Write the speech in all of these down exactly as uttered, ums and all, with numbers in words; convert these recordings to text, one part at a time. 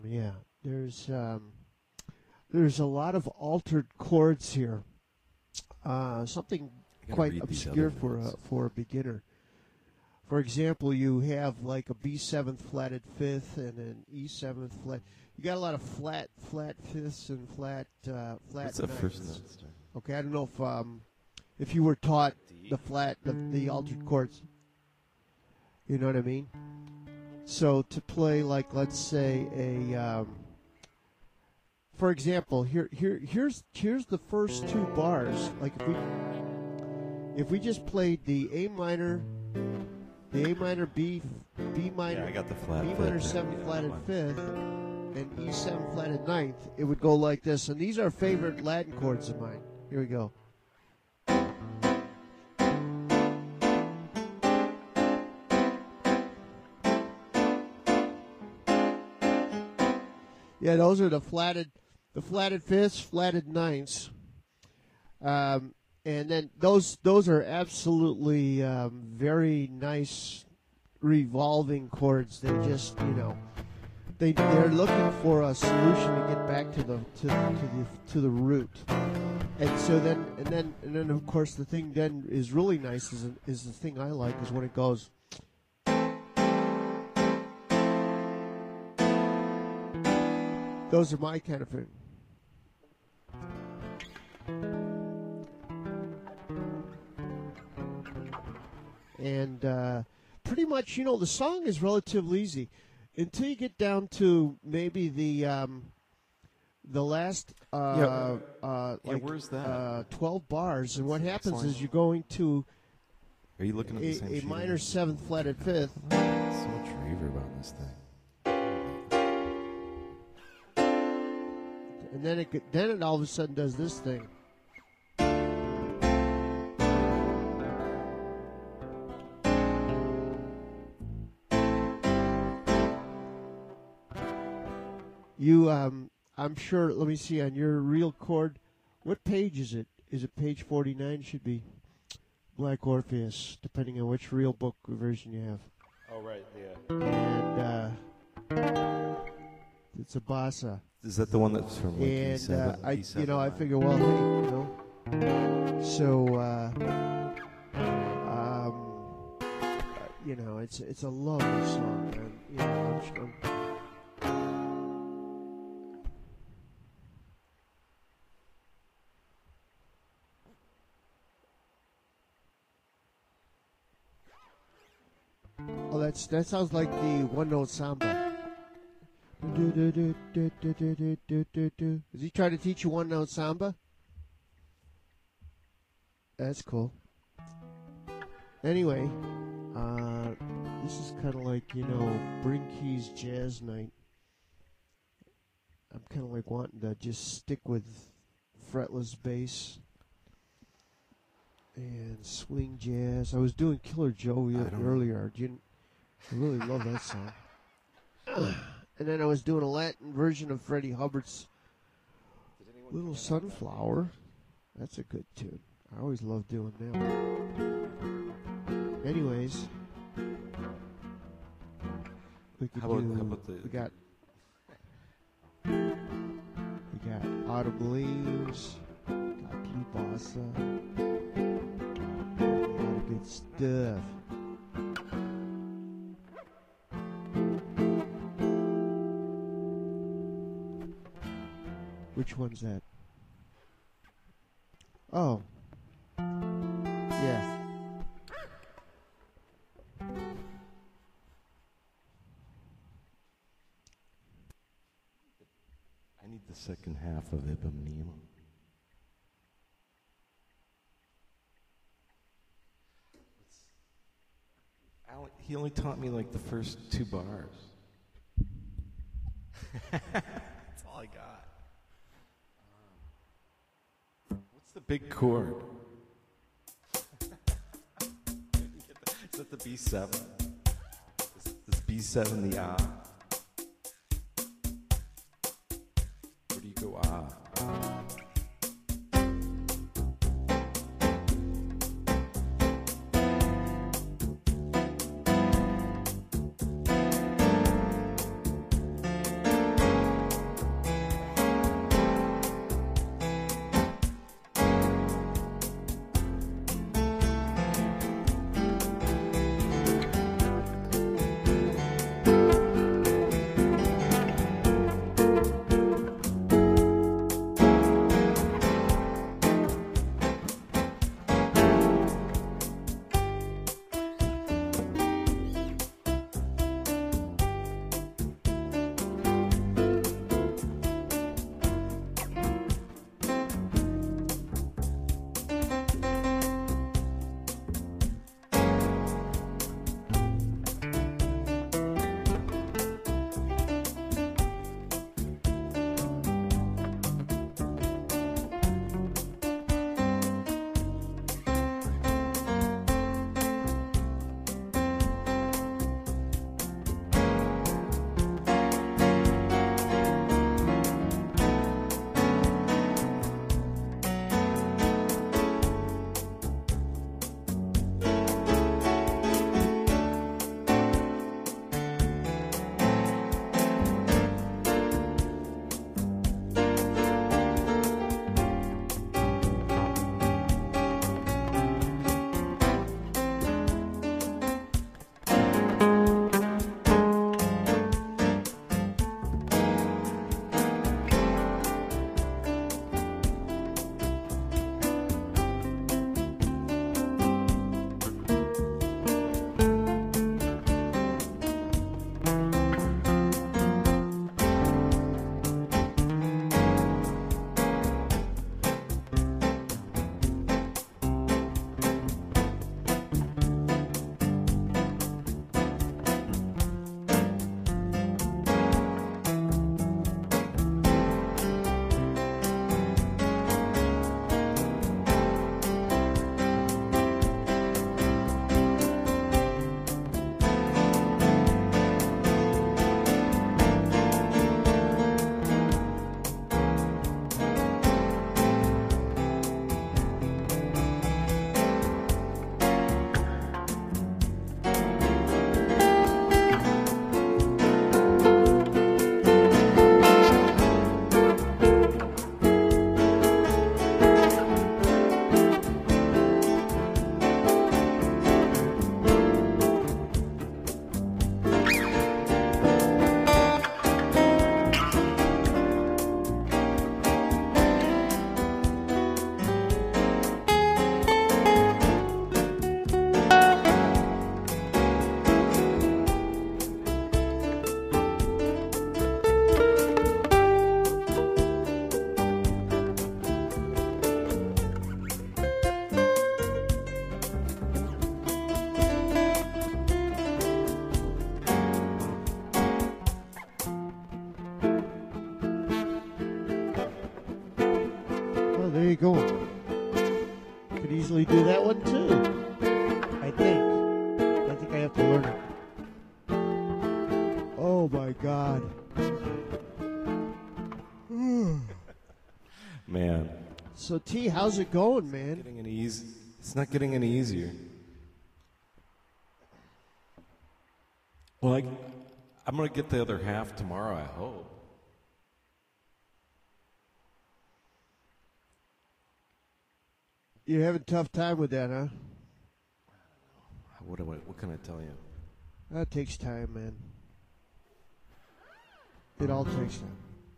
Yeah, there's um, there's a lot of altered chords here. Uh, something quite obscure for a for a beginner. For example, you have like a B seventh flatted fifth and an E seventh flat. You got a lot of flat flat fifths and flat uh, flat. What's the first note? Okay, I don't know if um, if you were taught the flat the, the altered chords. You know what I mean? So to play like, let's say a, um, for example, here here here's here's the first two bars. Like if we if we just played the A minor, the A minor B B minor, yeah, I got the flat B fifth minor and seventh the flatted one. fifth, and E seven flatted ninth. It would go like this, and these are favorite Latin chords of mine. Here we go. Yeah, those are the flatted, the flatted fifths, flatted ninths, um, and then those those are absolutely um, very nice revolving chords. They just, you know, they they're looking for a solution to get back to the to, to the to the root, and so then and then and then of course the thing then is really nice is is the thing I like is when it goes. Those are my kind of thing. And uh, pretty much, you know, the song is relatively easy until you get down to maybe the um, the last uh, Yeah. uh, Yeah, like where's that? Uh, twelve bars, and what happens line. is you're going to Are you looking at the a, same a sheet? minor seventh flatted fifth. So much reverb on this thing. And then it get- then it all of a sudden does this thing. You, um, I'm sure. Let me see on your real chord. What page is it? Is it page forty-nine? Should be Black Orpheus, depending on which real book version you have. Oh, right, yeah. And uh, it's a bossa. Is that the one that's from like E And uh, seven? I, E seven you know, I line? figure, well, hey, you know, so, uh, um, uh, you know, it's it's a lovely song, and you know, I'm, sure- I'm Oh, that's that sounds like the one note samba. Is he trying to teach you one note samba? That's cool. Anyway, uh, this is kind of like, you know, Bring Keys Jazz Night. I'm kind of like wanting to just stick with fretless bass and swing jazz. I was doing Killer Joe I don't- earlier. Do you, I really love that song. And then I was doing a Latin version of Freddie Hubbard's Little Sunflower. That's a good tune. I always love doing that. Anyways, we could How about- do. how about the- we got. We got Autumn Leaves. Got Blue Bossa. A lot of good stuff. Which one's that? Oh. Yeah. I need the second half of Ibam Neelam. Alan, he only taught me like the first two bars. That's all I got. What's the big chord? Is that the B seven? Is this B seven the ah? Where do you go ah? you going? Could easily do that one too. I think. I think I have to learn it. Oh my God. Man. So T, how's it going, It's man? getting any easy. It's not getting any easier. Well, I, I'm going to get the other half tomorrow, I hope. You're having a tough time with that, huh? What, do I, what can I tell you? That takes time, man. It all takes time.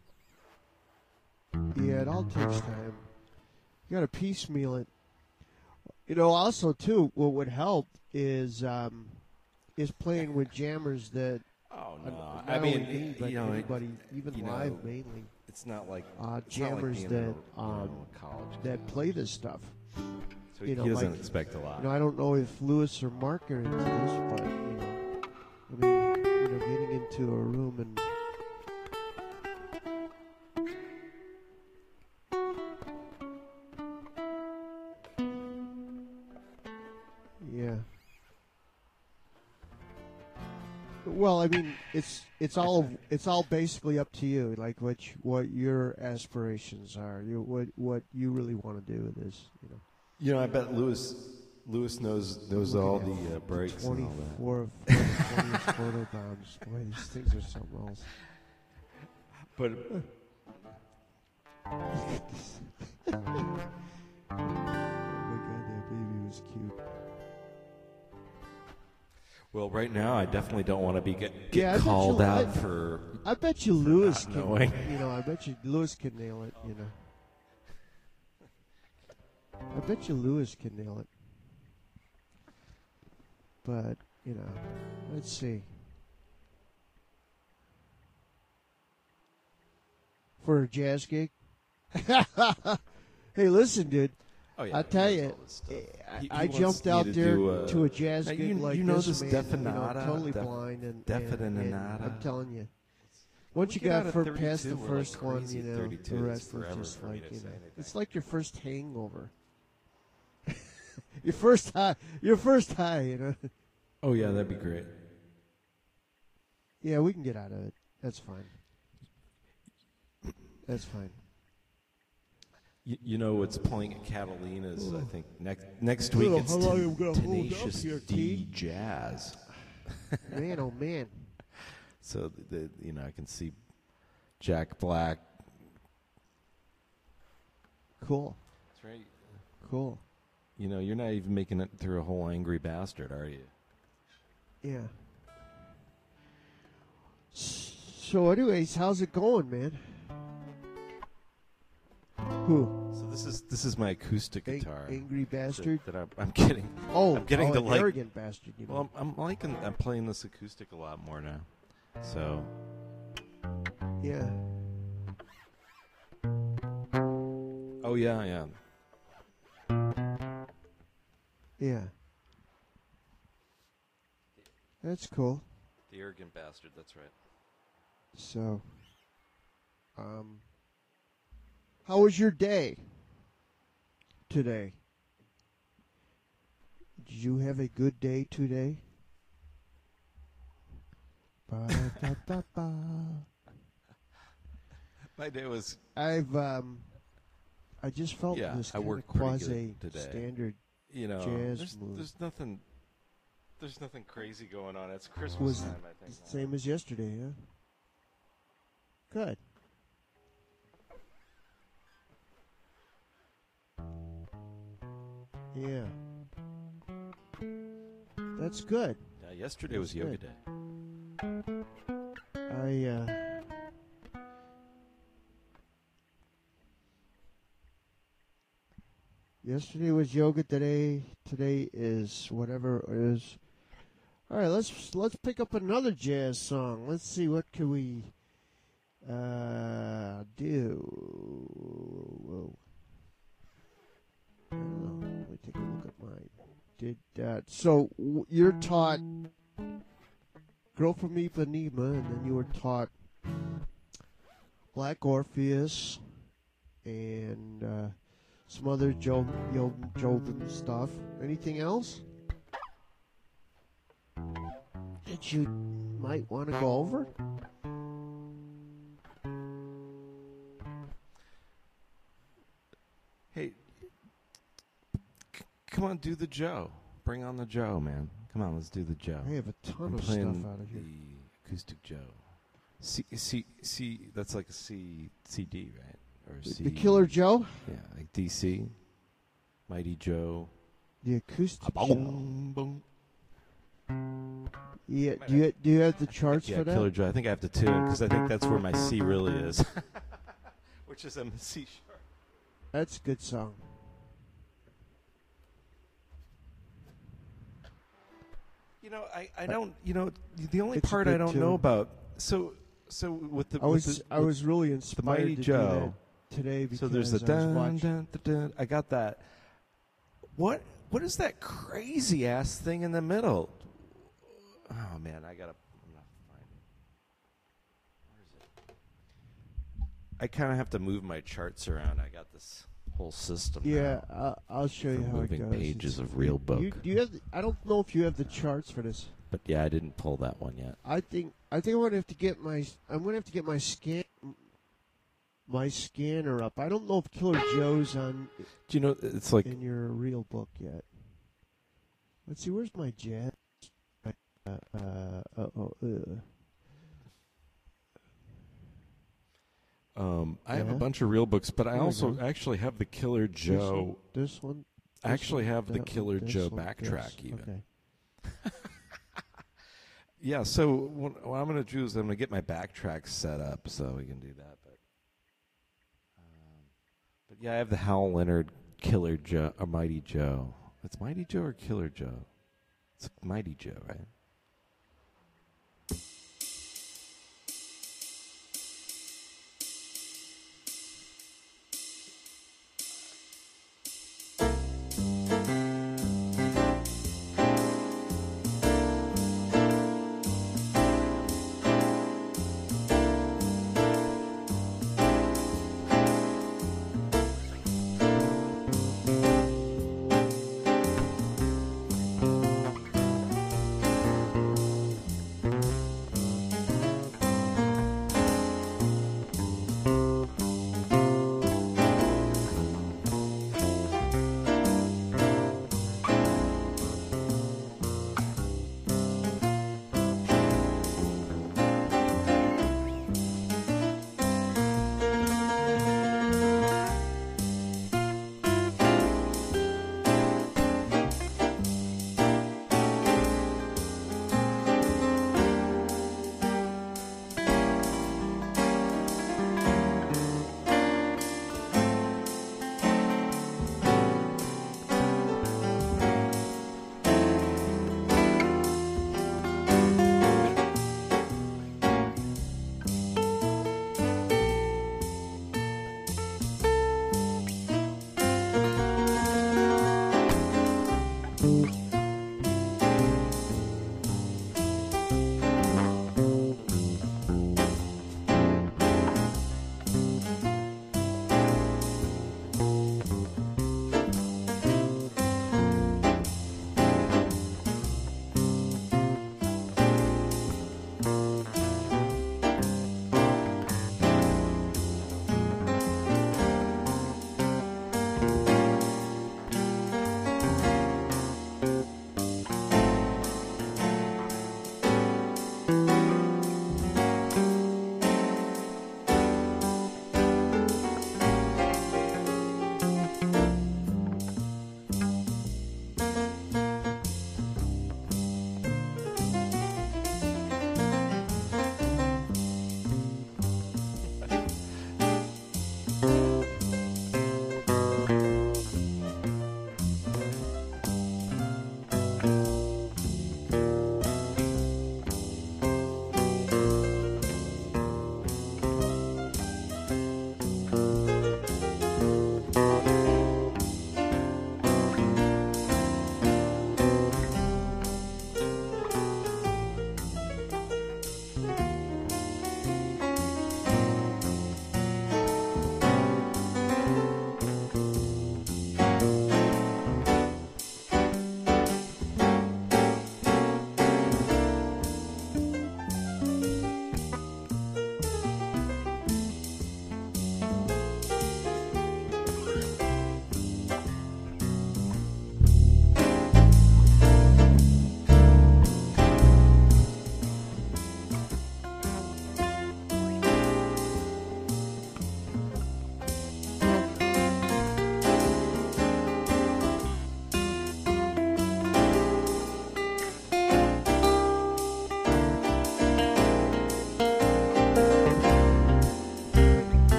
Yeah, it all takes time. You got to piecemeal it. You know, also too, what would help is um, is playing with jammers that Oh, uh, no. not I mean, only me, but you know, anybody, even you live know, mainly, It's not like uh, it's not like jammers being that in a, you um, know, a college that class. play this stuff. So you he know, doesn't like- expect a lot. You know, I don't know if Lewis or Mark are into this, but you know, I mean, you know, getting into a room and yeah. Well, I mean, it's it's all it's all basically up to you, like what you, what your aspirations are, you what what you really want to do with this, you know. You know, I bet Lewis Lewis knows knows Looking all at the uh, breaks and all that. twenty-four twentieth photo bombs. Boy, these things are something else. But Oh my God, that baby was cute. well, right now I definitely don't want to be get, get Yeah, I bet called you- out I- for. I bet you Lewis not can. knowing. You know, I bet you Lewis can nail it. You know, I bet you Lewis can nail it. But you know, let's see. For a jazz gig. Hey, listen, dude. Oh yeah, I he tell knows you, all this stuff. I, He- I he wants jumped me out to there do, uh, to a jazz now, gig you- like you know this, this man. You know, Definata, I'm totally Def- blind, and, and, and Definata. I'm telling you, once you get out got at fir- past the thirty-two, we're like first one, crazy you at know, thirty-two. the It's rest was forever just for me like, to you say know, anything. it's like your first hangover. your first high, your first high, you know. Oh yeah, that'd be great. Yeah, we can get out of it. That's fine. That's fine. You, you know what's playing at Catalina's? I think next next I week don't know it's how long ten- I'm gonna hold up Tenacious here, D T. Jazz. Man, oh man. So the, the you know I can see Jack Black. Cool. That's right. Cool. You know you're not even making it through a whole Angry Bastard, are you? Yeah. So, anyways, how's it going, man? Who? So this is this is my acoustic Ang- guitar angry that, bastard. that I'm, I'm getting. Oh, I'm getting oh, to an like. arrogant bastard. You Well, mean. I'm, I'm liking. I'm playing this acoustic a lot more now. So Yeah. oh yeah, yeah. Yeah. That's cool. The arrogant bastard. That's right. So, um, how was your day today? Did you have a good day today? Ba-da-da-da-ba. My day was. I've um, I just felt Yeah, this I kind of worked pretty quasi good today. standard You know, Jazz there's, move. there's nothing. There's nothing crazy going on. It's Christmas was time, I think. the same as yesterday, huh? Good. Yeah. That's good. Yeah, yesterday was That's yoga good. day. I uh Yesterday was yoga, today today is whatever it is. All right, let's let's pick up another jazz song. Let's see what can we uh do. Whoa. I don't know. Let me take a look at mine. Did uh, so w- you're taught Girl from Ipanema, and then you were taught Black Orpheus and uh, some other Joe, Joe, Joven stuff. Anything else that you might want to go over? Hey, c- come on, do the Joe. Bring on the Joe, man. Come on, let's do the Joe. I have a ton I'm of playing stuff out of here. the acoustic Joe. C, C, C. That's like a C, C D, right? Or The- C, the Killer Joe, Yeah, like D C, Mighty Joe. the acoustic Joe. Boom, boom. Yeah, do you do you have the charts Yeah, for that? Killer Joe. I think I have to tune because I think that's where my C really is, which is a C sharp. That's a good song. You know, I, I don't. You know, the only It's a part I good don't tune. know about. So so with the I with was the, I with was really inspired Mighty to Joe. do that today because So there's the I was dun, watching. dun, dun, dun. I got that. What what is that crazy ass thing in the middle? Oh man, I gotta. I'm not finding. Where is it? I kind of have to move my charts around. I got this whole system. Yeah, now uh, I'll show you for how it moving goes. pages It's- of real book. You, do you have? The, I don't know if you have the charts for this. But yeah, I didn't pull that one yet. I think I think I'm gonna have to get my I'm gonna have to get my scan my scanner up. I don't know if Killer Joe's on Do you know? It's like in your real book yet. Let's see. Where's my jazz? Uh, uh, uh, oh, uh. um, I have a Yeah. bunch of real books, but I There we also go. actually have the Killer This one, Joe. This one. I this actually one, have the that one, Killer this Joe one, backtrack yes, even. Okay. Yeah, so what, what I'm going to do is I'm going to get my backtrack set up so we can do that. But, um, but yeah, I have the Hal Leonard Killer Joe, or Mighty Joe. It's Mighty Joe or Killer Joe? It's Mighty Joe, right?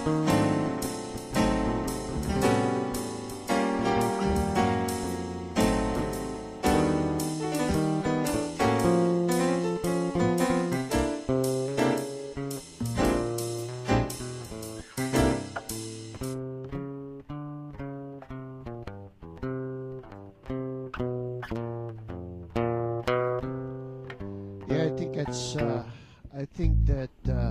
Yeah, I think that's. Uh, I think that. Uh,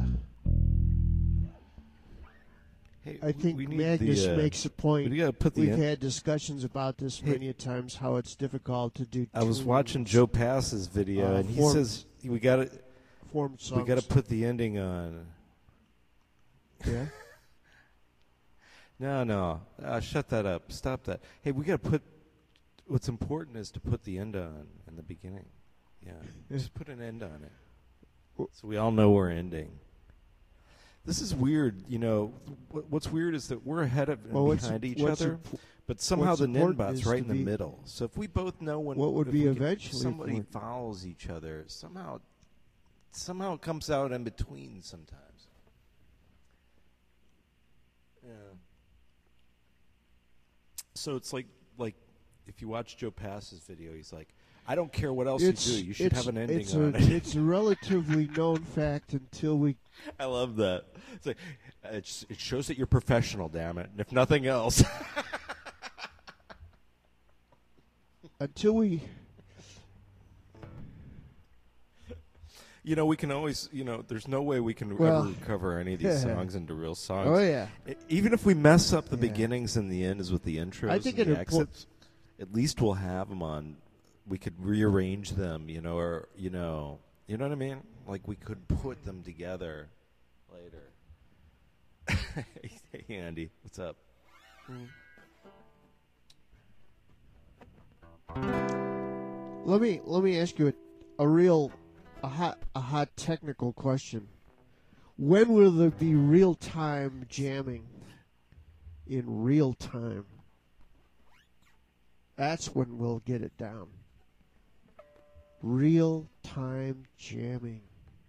Hey, I think we need Magnus the, uh, makes a point. We got to put the. We've in- had discussions about this Hey. many a times. How it's difficult to do. I was tunes, watching Joe Pass's video, uh, and he form- says we got to formed songs. we got to put the ending on. Yeah. No, no, uh, shut that up. Stop that. Hey, we got to put. What's important is to put the end on in the beginning. Yeah, just put an end on it, so we all know we're ending. This is weird, you know. What, what's weird is that we're ahead of and Well, what's- behind each what's other, imp- but somehow what's the important Ninbot's is right to in the be- middle. So if we both know when What would if be we could- eventually somebody important? follows each other, somehow, somehow it comes out in between sometimes. Yeah. So it's like like if you watch Joe Pass's video, he's like, I don't care what else It's, you do, you should it's, have an ending it's on a, it. It's a relatively known fact until we. I love that. It's like it's, it shows that you're professional, damn it. And if nothing else, Until we. you know, we can always, you know, there's no way we can Well, ever recover any of these yeah. songs into real songs. Oh yeah. E- Even if we mess up the Yeah. beginnings and the ends with the intros I think and it the impor- exits, at least we'll have them on. We could rearrange them, you know, or you know, you know what I mean? Like we could put them together later. Hey Andy, what's up? Let me let me ask you a, a real, a hot a hot technical question. When will there be real time jamming? In real time. That's when we'll get it down. Real time jamming.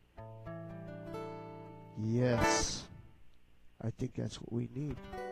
Yes. I think that's what we need.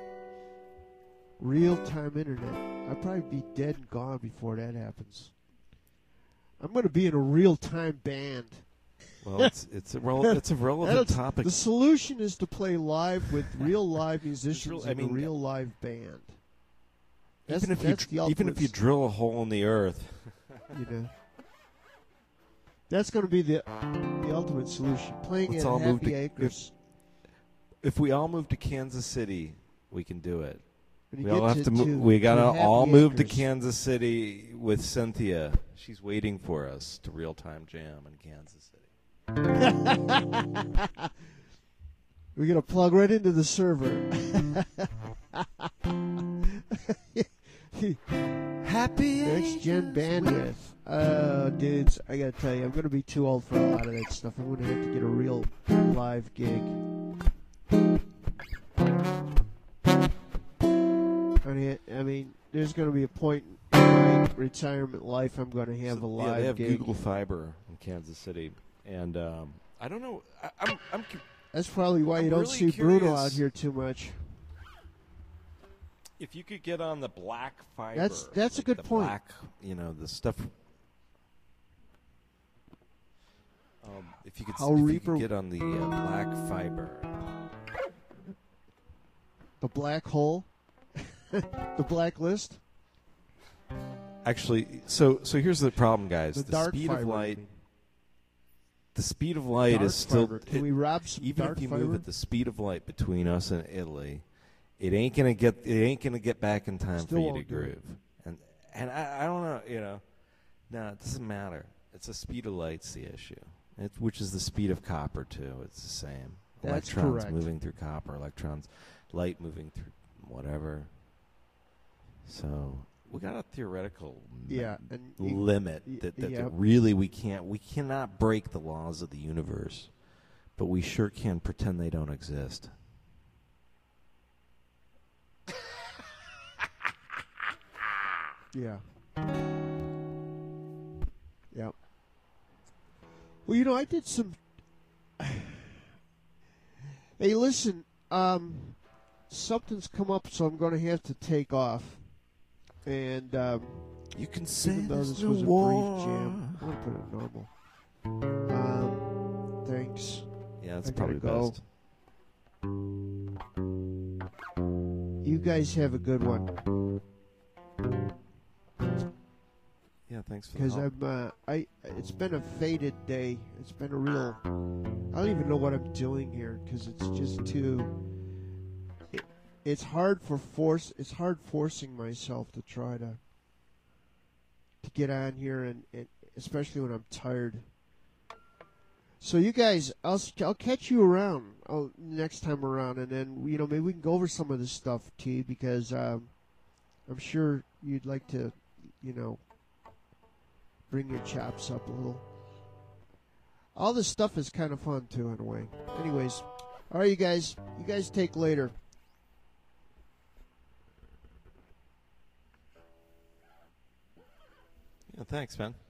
Real time internet. I'll probably be dead and gone before that happens. I'm going to be in a real time band. Well, it's it's a rel- it's a relevant That's- topic. The solution is to play live with real live musicians real- I in mean, a real live band. That's, even if that's you the even if ultimate you drill a hole in the earth, you know. That's going to be the the ultimate solution. Playing Let's at all move Happy to- Acres. if we all move to Kansas City, we can do it. When you We all get have to. to- Mo- to- we gotta to Happy all move to Acres. Kansas City with Cynthia. She's waiting for us to real time jam in Kansas City. We're going to plug right into the server. Happy Next gen bandwidth. Uh, dudes, I gotta tell you, I'm gonna be too old for a lot of that stuff. I'm gonna have to get a real live gig. I mean, I mean, there's gonna be a point in my retirement life I'm gonna have a So, live yeah, they have gig. Google Fiber in Kansas City, and um, I don't know. I, I'm, I'm cu- That's probably why I'm you don't really see Bruno curious. out here too much. if you could get on the black fiber. That's- that's a like good the point. Black, you know, the stuff. Um, if you could, How if you Reaper- could get on the uh, black fiber. The black hole, the blacklist, Actually, so so here's the problem, guys. the, The, dark speed fiber. of I light. mean. The speed of light Dark is still. fiber. Can it- we rob some even dark if you fiber? move at the speed of light between us and Italy, it ain't gonna get. It ain't gonna get back in time Still for you to won't do it. groove. And and I, I don't know. You know, no, it doesn't matter. It's the speed of light's the issue. It, which is the speed of copper too. It's the same. That's electrons correct. moving through copper. Electrons, light moving through whatever. So we got a theoretical m- Yeah, and you- limit y- that, that, yeah. that really we can't we cannot break the laws of the universe, but we sure can pretend they don't exist. Yeah. Yeah. Well, you know, I did some. Hey, listen. Um, something's come up, so I'm going to have to take off. And um, You can say even though there's this no was a war. brief jam, I'm going to put it normal. Um, thanks. Yeah, that's I probably gotta go. best. You guys have a good one. Yeah, thanks for the Because help. I'm, uh, I, it's been a faded day. It's been a real. I don't even know what I'm doing here because it's just too. It, it's hard for force. It's hard forcing myself to try to. To get on here and, and especially when I'm tired. So you guys, I'll I'll catch you around I'll, next time around, and then you know maybe we can go over some of this stuff, T, because um, I'm sure you'd like to, you know. Bring your chops up a little. All this stuff is kind of fun too, in a way. Anyways, all right, you guys. You guys take later. Yeah, thanks, man.